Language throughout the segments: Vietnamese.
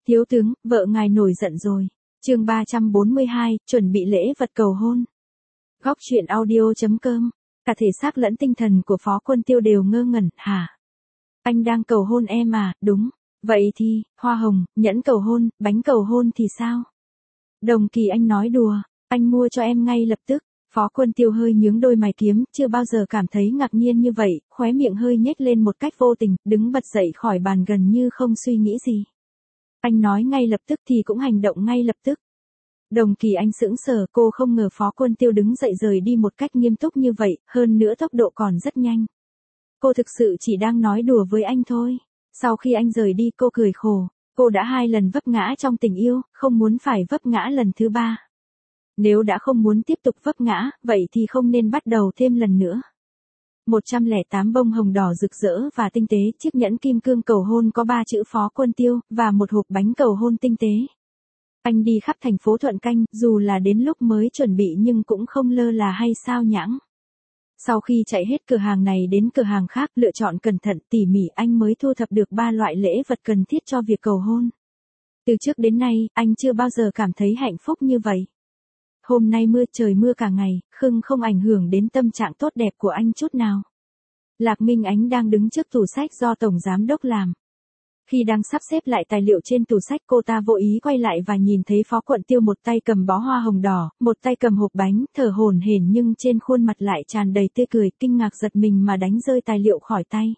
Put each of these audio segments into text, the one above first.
Thiếu tướng, vợ ngài nổi giận rồi. Chương 342, chuẩn bị lễ vật cầu hôn. Góc truyện audio.com. Cả thể xác lẫn tinh thần của Phó Quân Tiêu đều ngơ ngẩn, hả? Anh đang cầu hôn em à? Đúng. Vậy thì, hoa hồng, nhẫn cầu hôn, bánh cầu hôn thì sao? Đồng Kỳ Anh nói đùa, anh mua cho em ngay lập tức. Phó Quân Tiêu hơi nhướng đôi mày kiếm, chưa bao giờ cảm thấy ngạc nhiên như vậy, khóe miệng hơi nhếch lên một cách vô tình, đứng bật dậy khỏi bàn gần như không suy nghĩ gì. Anh nói ngay lập tức thì cũng hành động ngay lập tức. Đồng Kỳ Anh sững sờ, cô không ngờ Phó Quân Tiêu đứng dậy rời đi một cách nghiêm túc như vậy, hơn nữa tốc độ còn rất nhanh. Cô thực sự chỉ đang nói đùa với anh thôi. Sau khi anh rời đi cô cười khổ, cô đã 2 lần vấp ngã trong tình yêu, không muốn phải vấp ngã lần thứ 3. Nếu đã không muốn tiếp tục vấp ngã, vậy thì không nên bắt đầu thêm lần nữa. 108 bông hồng đỏ rực rỡ và tinh tế, chiếc nhẫn kim cương cầu hôn có 3 chữ Phó Quân Tiêu, và một hộp bánh cầu hôn tinh tế. Anh đi khắp thành phố Thuận Canh, dù là đến lúc mới chuẩn bị nhưng cũng không lơ là hay sao nhãng. Sau khi chạy hết cửa hàng này đến cửa hàng khác, lựa chọn cẩn thận tỉ mỉ, anh mới thu thập được 3 loại lễ vật cần thiết cho việc cầu hôn. Từ trước đến nay, anh chưa bao giờ cảm thấy hạnh phúc như vậy. Hôm nay trời mưa cả ngày, không ảnh hưởng đến tâm trạng tốt đẹp của anh chút nào. Lạc Minh Ánh đang đứng trước tủ sách do Tổng Giám Đốc làm. Khi đang sắp xếp lại tài liệu trên tủ sách, cô ta vô ý quay lại và nhìn thấy Phó Quân Tiêu một tay cầm bó hoa hồng đỏ, một tay cầm hộp bánh, thở hổn hển nhưng trên khuôn mặt lại tràn đầy tươi cười, kinh ngạc giật mình mà đánh rơi tài liệu khỏi tay.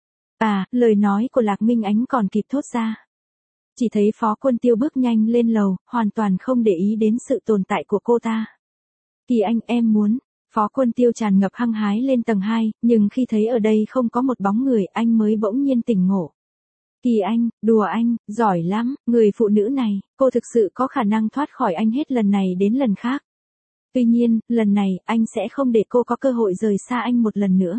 À, lời nói của Lạc Minh Ánh còn kịp thốt ra. Chỉ thấy Phó Quân Tiêu bước nhanh lên lầu, hoàn toàn không để ý đến sự tồn tại của cô ta. Kỳ Anh, em muốn. Phó Quân Tiêu tràn ngập hăng hái lên tầng 2, nhưng khi thấy ở đây không có một bóng người, anh mới bỗng nhiên tỉnh ngộ. Kỳ Anh, đùa anh, giỏi lắm, người phụ nữ này, cô thực sự có khả năng thoát khỏi anh hết lần này đến lần khác. Tuy nhiên, lần này, anh sẽ không để cô có cơ hội rời xa anh một lần nữa.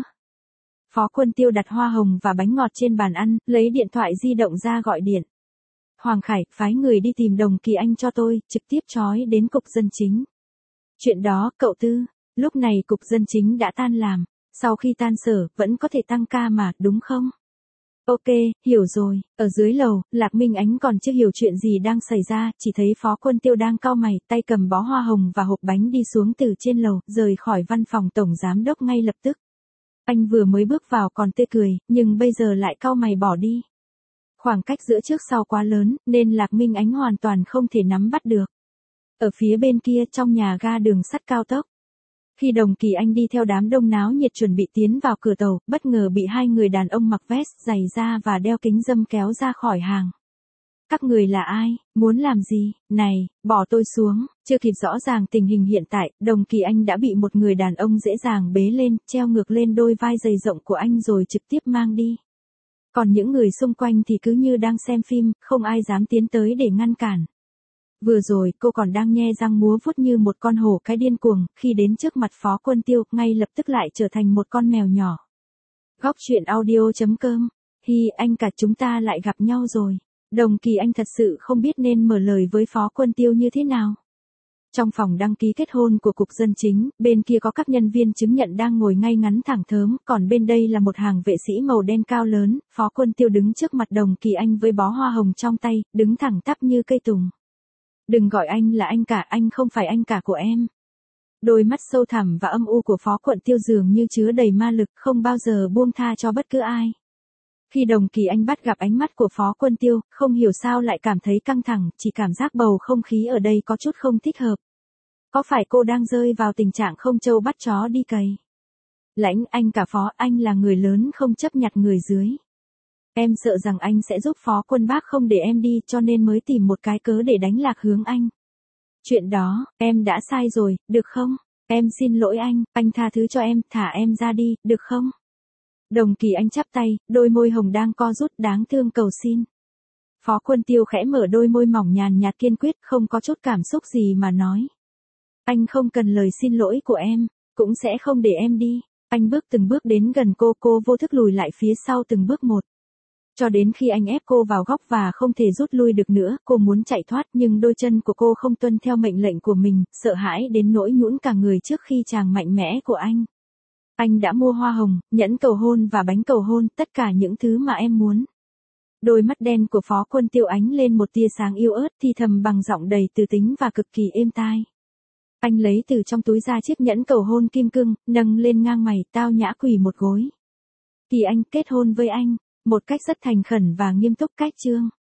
Phó Quân Tiêu đặt hoa hồng và bánh ngọt trên bàn ăn, lấy điện thoại di động ra gọi điện. Hoàng Khải, phái người đi tìm Đồng Kỳ Anh cho tôi, trực tiếp trói đến cục dân chính. Chuyện đó, cậu Tư, lúc này cục dân chính đã tan làm, sau khi tan sở, vẫn có thể tăng ca mà, đúng không? Ok, hiểu rồi. Ở dưới lầu, Lạc Minh Ánh còn chưa hiểu chuyện gì đang xảy ra, chỉ thấy Phó Quân Tiêu đang cau mày, tay cầm bó hoa hồng và hộp bánh đi xuống từ trên lầu, rời khỏi văn phòng Tổng Giám Đốc ngay lập tức. Anh vừa mới bước vào còn tươi cười, nhưng bây giờ lại cau mày bỏ đi. Khoảng cách giữa trước sau quá lớn, nên Lạc Minh Ánh hoàn toàn không thể nắm bắt được. Ở phía bên kia trong nhà ga đường sắt cao tốc. Khi Đồng Kỳ Anh đi theo đám đông náo nhiệt chuẩn bị tiến vào cửa tàu, bất ngờ bị 2 người đàn ông mặc vest, giày da và đeo kính râm kéo ra khỏi hàng. Các người là ai, muốn làm gì, này, bỏ tôi xuống. Chưa kịp rõ ràng tình hình hiện tại, Đồng Kỳ Anh đã bị một người đàn ông dễ dàng bế lên, treo ngược lên đôi vai dày rộng của anh rồi trực tiếp mang đi. Còn những người xung quanh thì cứ như đang xem phim, không ai dám tiến tới để ngăn cản. Vừa rồi, cô còn đang nhe răng múa vuốt như một con hổ cái điên cuồng, khi đến trước mặt Phó Quân Tiêu, ngay lập tức lại trở thành một con mèo nhỏ. Góc truyện audio.com. Hi, anh cả, chúng ta lại gặp nhau rồi. Đồng Kỳ Anh thật sự không biết nên mở lời với Phó Quân Tiêu như thế nào. Trong phòng đăng ký kết hôn của cục dân chính, bên kia có các nhân viên chứng nhận đang ngồi ngay ngắn thẳng thớm, còn bên đây là một hàng vệ sĩ màu đen cao lớn. Phó Quân Tiêu đứng trước mặt Đồng Kỳ Anh với bó hoa hồng trong tay, đứng thẳng tắp như cây tùng. Đừng gọi anh là anh cả, anh không phải anh cả của em. Đôi mắt sâu thẳm và âm u của Phó Quân Tiêu dường như chứa đầy ma lực, không bao giờ buông tha cho bất cứ ai. Khi Đồng Kỳ Anh bắt gặp ánh mắt của Phó Quân Tiêu, không hiểu sao lại cảm thấy căng thẳng, chỉ cảm giác bầu không khí ở đây có chút không thích hợp. Có phải cô đang rơi vào tình trạng không trâu bắt chó đi cày? Lãnh, anh cả Phó, anh là người lớn không chấp nhặt người dưới. Em sợ rằng anh sẽ giúp Phó Quân bác không để em đi, cho nên mới tìm một cái cớ để đánh lạc hướng anh. Chuyện đó, em đã sai rồi, được không? Em xin lỗi anh tha thứ cho em, thả em ra đi, được không? Đồng Kỳ Anh chắp tay, đôi môi hồng đang co rút, đáng thương cầu xin. Phó Quân Tiêu khẽ mở đôi môi mỏng nhàn nhạt kiên quyết, không có chút cảm xúc gì mà nói. Anh không cần lời xin lỗi của em, cũng sẽ không để em đi. Anh bước từng bước đến gần cô vô thức lùi lại phía sau từng bước một. Cho đến khi anh ép cô vào góc và không thể rút lui được nữa, cô muốn chạy thoát nhưng đôi chân của cô không tuân theo mệnh lệnh của mình, sợ hãi đến nỗi nhũn cả người trước khi chàng mạnh mẽ của anh. Anh đã mua hoa hồng, nhẫn cầu hôn và bánh cầu hôn, tất cả những thứ mà em muốn. Đôi mắt đen của Phó Quân Tiêu ánh lên một tia sáng yêu ớt thì thầm bằng giọng đầy từ tính và cực kỳ êm tai. Anh lấy từ trong túi ra chiếc nhẫn cầu hôn kim cương, nâng lên ngang mày, tao nhã quỳ một gối. Kỳ Anh kết hôn với anh, một cách rất thành khẩn và nghiêm túc cách Trương.